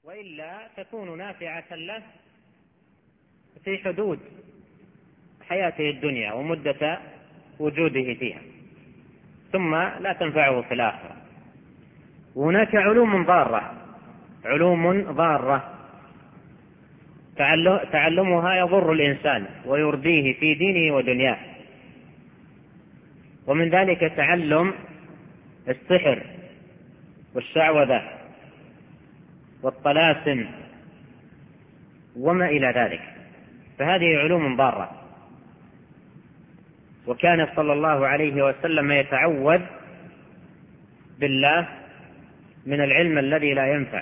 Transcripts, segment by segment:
وإلا تكون نافعة له في حدود حياته الدنيا ومدة وجوده فيها، ثم لا تنفعه في الآخرة. وهناك علوم ضارة تعلمها يضر الإنسان ويرديه في دينه ودنياه، ومن ذلك تعلم السحر والشعوذة والطلاسم وما إلى ذلك، فهذه علوم ضارة. وكان صلى الله عليه وسلم يتعوذ بالله من العلم الذي لا ينفع،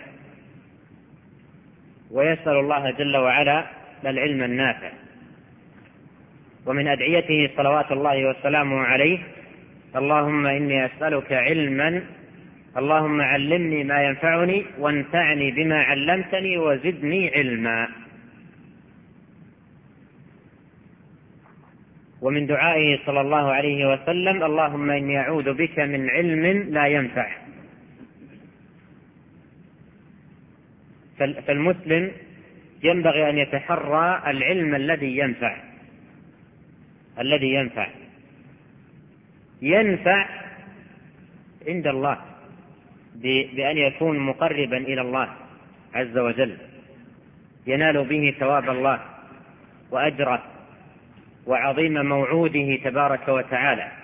ويسأل الله جل وعلا العلم النافع. ومن أدعيته صلوات الله وسلامه عليه: اللهم إني أسألك علما، اللهم علمني ما ينفعني وانفعني بما علمتني وزدني علما. ومن دعائه صلى الله عليه وسلم: اللهم إني أعوذ بك من علم لا ينفع. فالمسلم ينبغي أن يتحرى العلم الذي ينفع عند الله، بأن يكون مقربا إلى الله عز وجل، ينال به ثواب الله وأجره وعظيم موعوده تبارك وتعالى.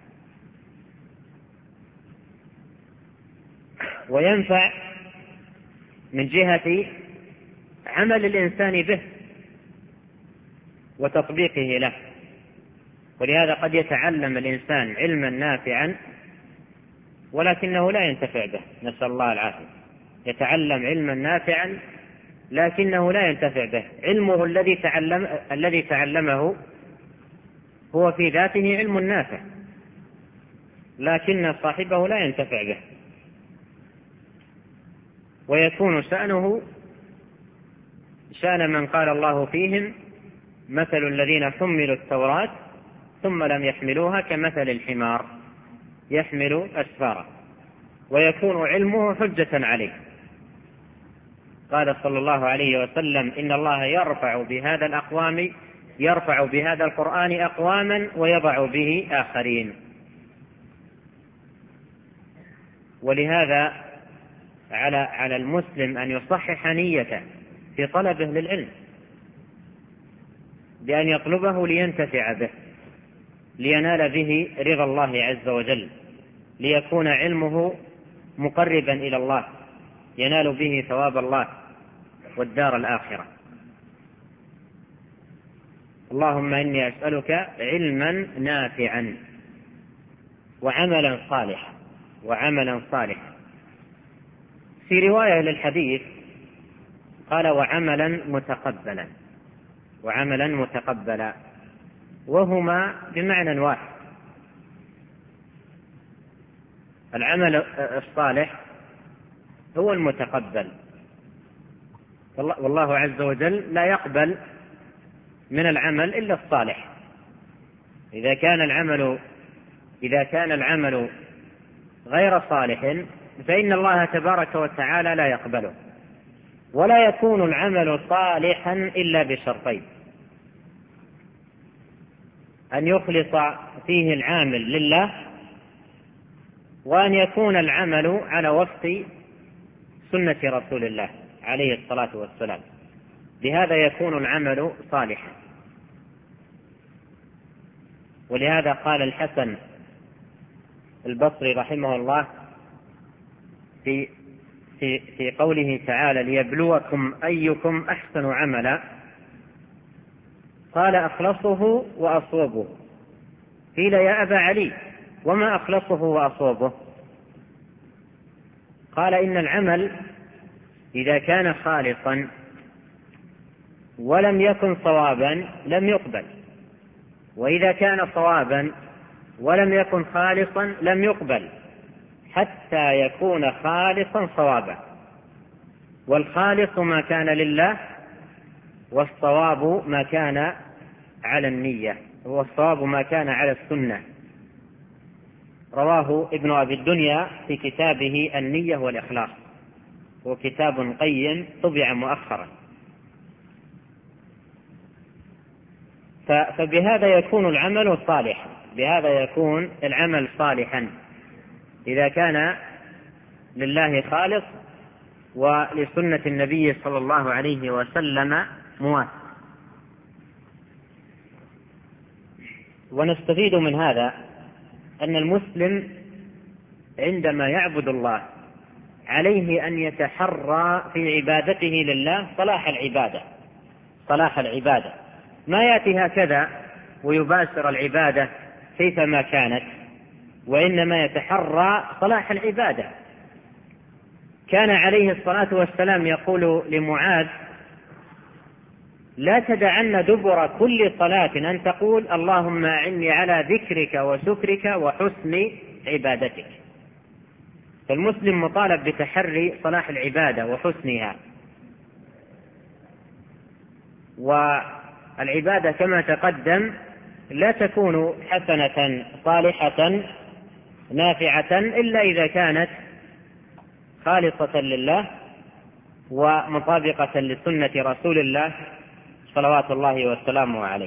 وينفع من جهة عمل الإنسان به وتطبيقه له، ولهذا قد يتعلم الإنسان علما نافعا ولكنه لا ينتفع به، نسأل الله العافية. يتعلم علما نافعا لكنه لا ينتفع به، علمه الذي تعلمه هو في ذاته علم نافع، لكن صاحبه لا ينتفع به، ويكون شأنه شأن من قال الله فيهم: مثل الذين حملوا التوراة ثم لم يحملوها كمثل الحمار يحمل أسفارا، ويكون علمه حجة عليه. قال صلى الله عليه وسلم: إن الله يرفع بهذا القرآن أقواما ويضع به آخرين. ولهذا على المسلم أن يصحح نيته في طلبه للعلم، بأن يطلبه لينتفع به، لينال به رضا الله عز وجل، ليكون علمه مقربا إلى الله ينال به ثواب الله والدار الآخرة. اللهم إني أسألك علما نافعا وعملا صالحا. في رواية للحديث قال: وعملا متقبلا، وهما بمعنى واحد. العمل الصالح هو المتقبل، والله عز وجل لا يقبل من العمل إلا الصالح. إذا كان العمل غير صالح فإن الله تبارك وتعالى لا يقبله. ولا يكون العمل صالحا إلا بشرطين: أن يخلص فيه العامل لله، وأن يكون العمل على وفق سنة رسول الله عليه الصلاة والسلام، بهذا يكون العمل صالحا. ولهذا قال الحسن البصري رحمه الله في قوله تعالى: ليبلوكم أيكم أحسن عملا، قال: أخلصه وأصوبه. قيل: يا أبا علي، وما أخلصه وأصوبه؟ قال: إن العمل إذا كان خالصا ولم يكن صوابا لم يقبل، وإذا كان صوابا ولم يكن خالصا لم يقبل، حتى يكون خالصا صوابا. والخالص ما كان لله، والصواب ما كان على النية، والصواب ما كان على السنة. رواه ابن أبي الدنيا في كتابه النية والإخلاص. هو كتاب قيم طبع مؤخرا. فبهذا يكون العمل صالحا، بهذا يكون العمل صالحا إذا كان لله خالص ولسنة النبي صلى الله عليه وسلم موافق. ونستفيد من هذا أن المسلم عندما يعبد الله عليه أن يتحرى في عبادته لله صلاح العبادة، ما يأتي هكذا ويباشر العبادة كيفما كانت، وإنما يتحرى صلاح العبادة. كان عليه الصلاة والسلام يقول لمعاذ: لا تدعن دبر كل صلاة أن تقول اللهم أعني على ذكرك وشكرك وحسن عبادتك. فالمسلم مطالب بتحري صلاح العبادة وحسنها. والعبادة كما تقدم لا تكون حسنة صالحة نافعة إلا إذا كانت خالصة لله ومطابقة لسنة رسول الله صلوات الله وسلامه عليه.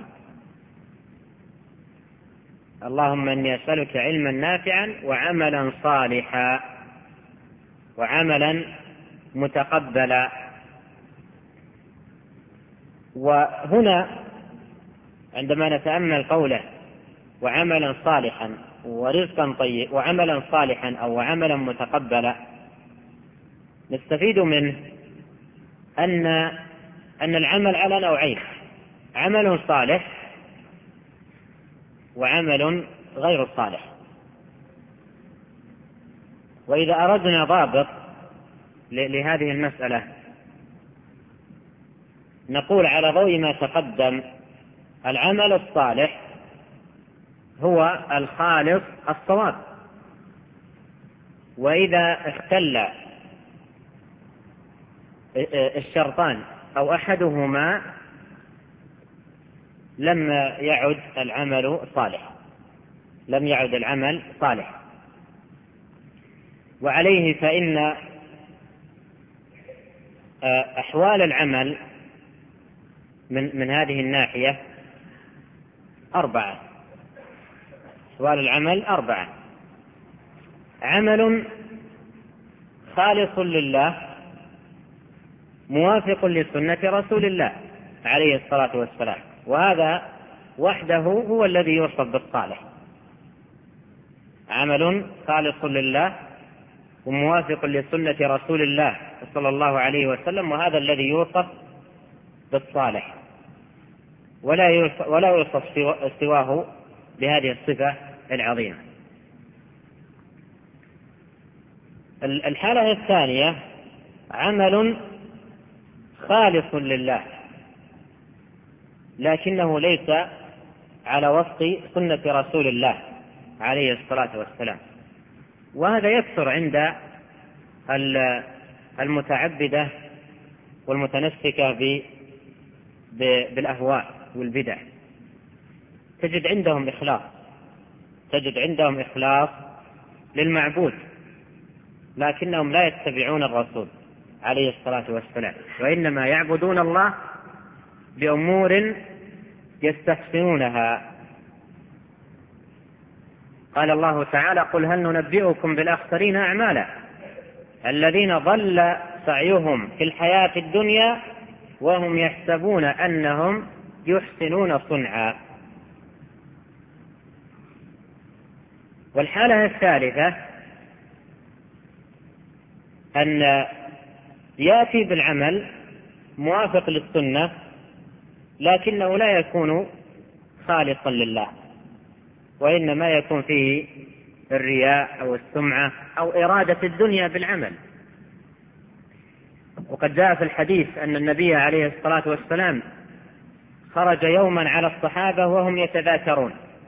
اللهم إني أسألك علما نافعا وعملا صالحا وعملا متقبلا. وهنا عندما نتأمل قوله وعملا صالحا ورزقا طيب وعملا صالحا أو وعملا متقبلا، نستفيد منه أن العمل على نوعين: عمل صالح وعمل غير صالح. وإذا أردنا ضابط لهذه المسألة نقول على ضوء ما تقدم: العمل الصالح هو الخالص الصواب، وإذا اختل الشرطان أو أحدهما لم يعد العمل صالح. وعليه فإن أحوال العمل من هذه الناحية 4. أحوال العمل 4: عمل خالص لله موافق لسنة رسول الله عليه الصلاة والسلام، وهذا وحده هو الذي يوصف بالصالح. عمل خالص لله وموافق لسنة رسول الله صلى الله عليه وسلم، وهذا الذي يوصف بالصالح، ولا يوصف سواه بهذه الصفة العظيمة. الحالة الثانية: عمل خالص لله لكنه ليس على وفق سنة رسول الله عليه الصلاة والسلام، وهذا يكثر عند المتعبدة والمتنسكة بالأهواء والبدع. تجد عندهم إخلاص للمعبود، لكنهم لا يتبعون الرسول عليه الصلاة والسلام، وإنما يعبدون الله بأمور يستحسنونها. قال الله تعالى: قل هل ننبئكم بالأخسرين أعمالا الذين ضل سعيهم في الحياة الدنيا وهم يحسبون أنهم يحسنون صنعا. والحالة الثالثة أن يأتي بالعمل موافق للسنة لكنه لا يكون خالصا لله، وإنما يكون فيه الرياء أو السمعة أو إرادة الدنيا بالعمل. وقد جاء في الحديث أن النبي عليه الصلاة والسلام خرج يوما على الصحابة وهم يتذاكرون،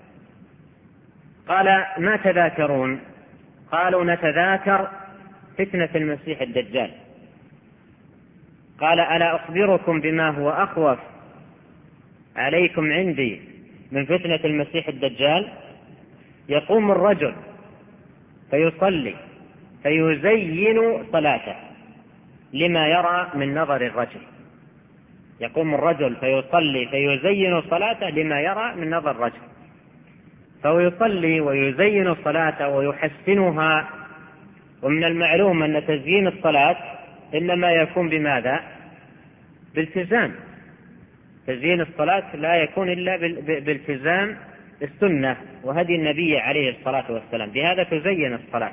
قال: ما تذاكرون؟ قالوا: نتذاكر فتنة المسيح الدجال. قال: ألا أخبركم بما هو أخوف عليكم عندي من فتنة المسيح الدجال؟ يقوم الرجل فيصلي فيزين صلاته لما يرى من نظر الرجل. يقوم الرجل فيصلي فيزين صلاته لما يرى من نظر الرجل، فهو يصلي ويزين الصلاة ويحسنها. ومن المعلوم أن تزيين الصلاة إنما يكون بماذا؟ بالتزام. تزيين الصلاة لا يكون إلا بالتزام السنة وهدي النبي عليه الصلاة والسلام، بهذا تزين الصلاة،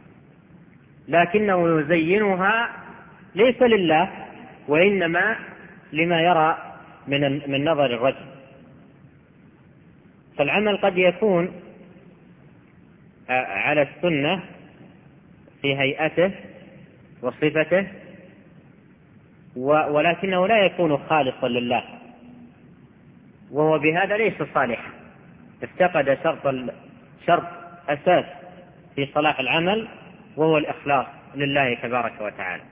لكنه يزينها ليس لله وإنما لما يرى من نظر الرجل. فالعمل قد يكون على السنة في هيئته وصفته، ولكنه لا يكون خالصا لله، وهو بهذا ليس صالحا، افتقد شرط أساس في صلاح العمل، وهو الإخلاص لله تبارك وتعالى.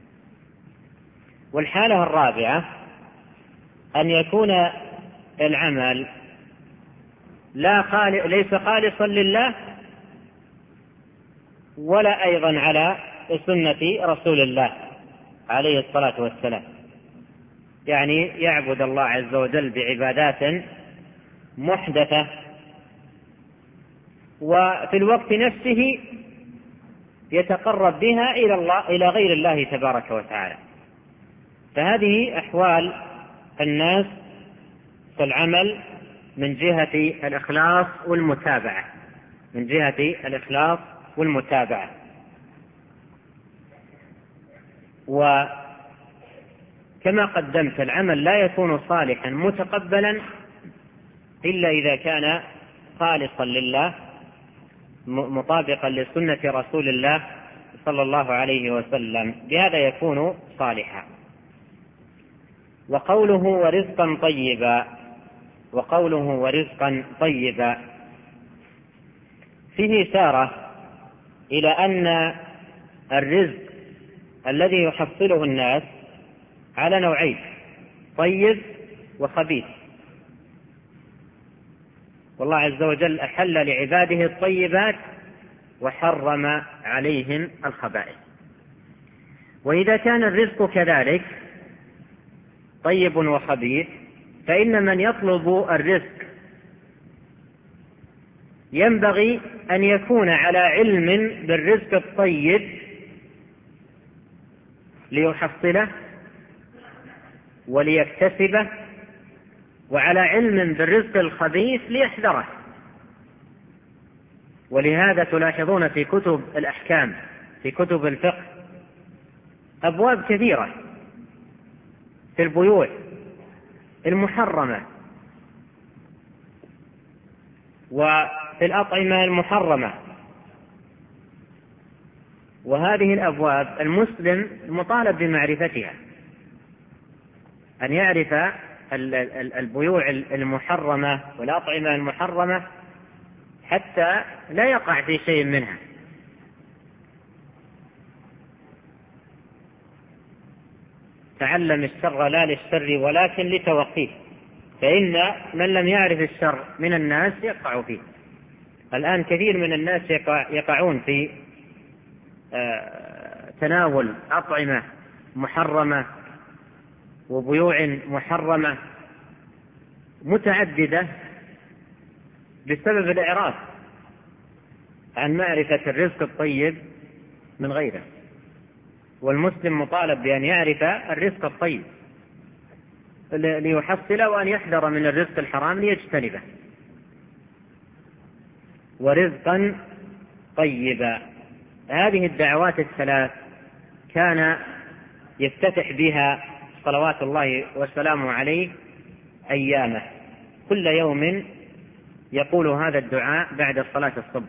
والحالة الرابعة أن يكون العمل ليس خالصا لله ولا أيضا على سنة رسول الله عليه الصلاة والسلام، يعني يعبد الله عز وجل بعبادات محدثة، وفي الوقت نفسه يتقرب بها إلى غير الله تبارك وتعالى. فهذه أحوال الناس في العمل من جهة الإخلاص والمتابعة، من جهة الإخلاص والمتابعة. وكما قدمت العمل لا يكون صالحا متقبلا إلا إذا كان خالصا لله مطابقا لسنة رسول الله صلى الله عليه وسلم، بهذا يكون صالحا. وقوله ورزقا طيبا، وقوله ورزقا طيبا فيه إشارة إلى أن الرزق الذي يحصله الناس على نوعين: طيب وخبيث. والله عز وجل أحل لعباده الطيبات وحرم عليهم الخبائث. وإذا كان الرزق كذلك طيب وخبيث، فإن من يطلب الرزق ينبغي أن يكون على علم بالرزق الطيب ليحصله وليكتسبه، وعلى علم بالرزق الخبيث ليحذره. ولهذا تلاحظون في كتب الأحكام، في كتب الفقه، أبواب كثيرة في البيوع المحرمة وفي الأطعمة المحرمة. وهذه الأبواب المسلم مطالب بمعرفتها، أن يعرف البيوع المحرمة والأطعمة المحرمة حتى لا يقع في شيء منها. تعلم الشر لا للشر ولكن لتوقيه، فإن من لم يعرف الشر من الناس يقع فيه. الآن كثير من الناس يقعون في تناول أطعمة محرمة وبيوع محرمة متعددة بسبب الإعراض عن معرفة الرزق الطيب من غيره. والمسلم مطالب بأن يعرف الرزق الطيب ليحصله، وأن يحذر من الرزق الحرام ليجتنبه. ورزقا طيبا، هذه الدعوات الثلاث كان يفتتح بها صلوات الله وسلامه عليه أيامه، كل يوم يقول هذا الدعاء بعد صلاة الصبح.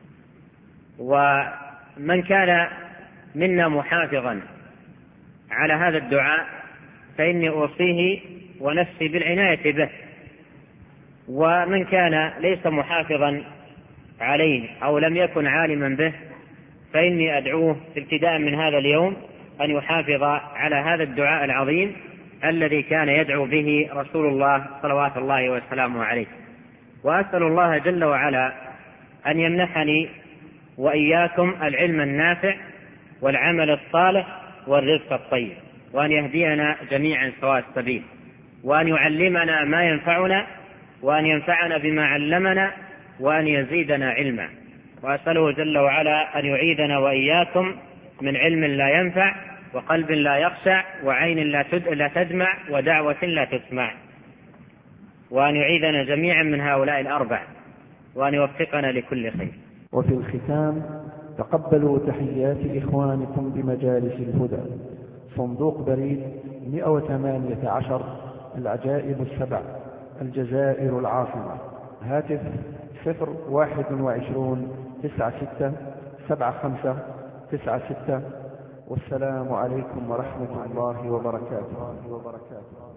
ومن كان منا محافظا على هذا الدعاء فإني أوصيه ونفسي بالعناية به، ومن كان ليس محافظا عليه أو لم يكن عالما به فإني أدعوه ابتداء من هذا اليوم أن يحافظ على هذا الدعاء العظيم الذي كان يدعو به رسول الله صلوات الله وسلامه عليه. وأسأل الله جل وعلا أن يمنحني وإياكم العلم النافع والعمل الصالح والرزق الطيب، وأن يهدينا جميعا سواء السبيل، وأن يعلمنا ما ينفعنا، وأن ينفعنا بما علمنا، وأن يزيدنا علما. وأسأله جل وعلا أن يعيذنا وإياكم من علم لا ينفع، وقلب لا يخشع، وعين لا تدمع، ودعوة لا تسمع، وأن يعيذنا جميعا من هؤلاء الأربع، وأن يوفقنا لكل خير. وفي الختام تقبلوا تحيات إخوانكم بمجالس الهدى، صندوق بريد 118 العجائب السبع، الجزائر العاصمة، هاتف 021-96-75-96. والسلام عليكم ورحمة الله وبركاته.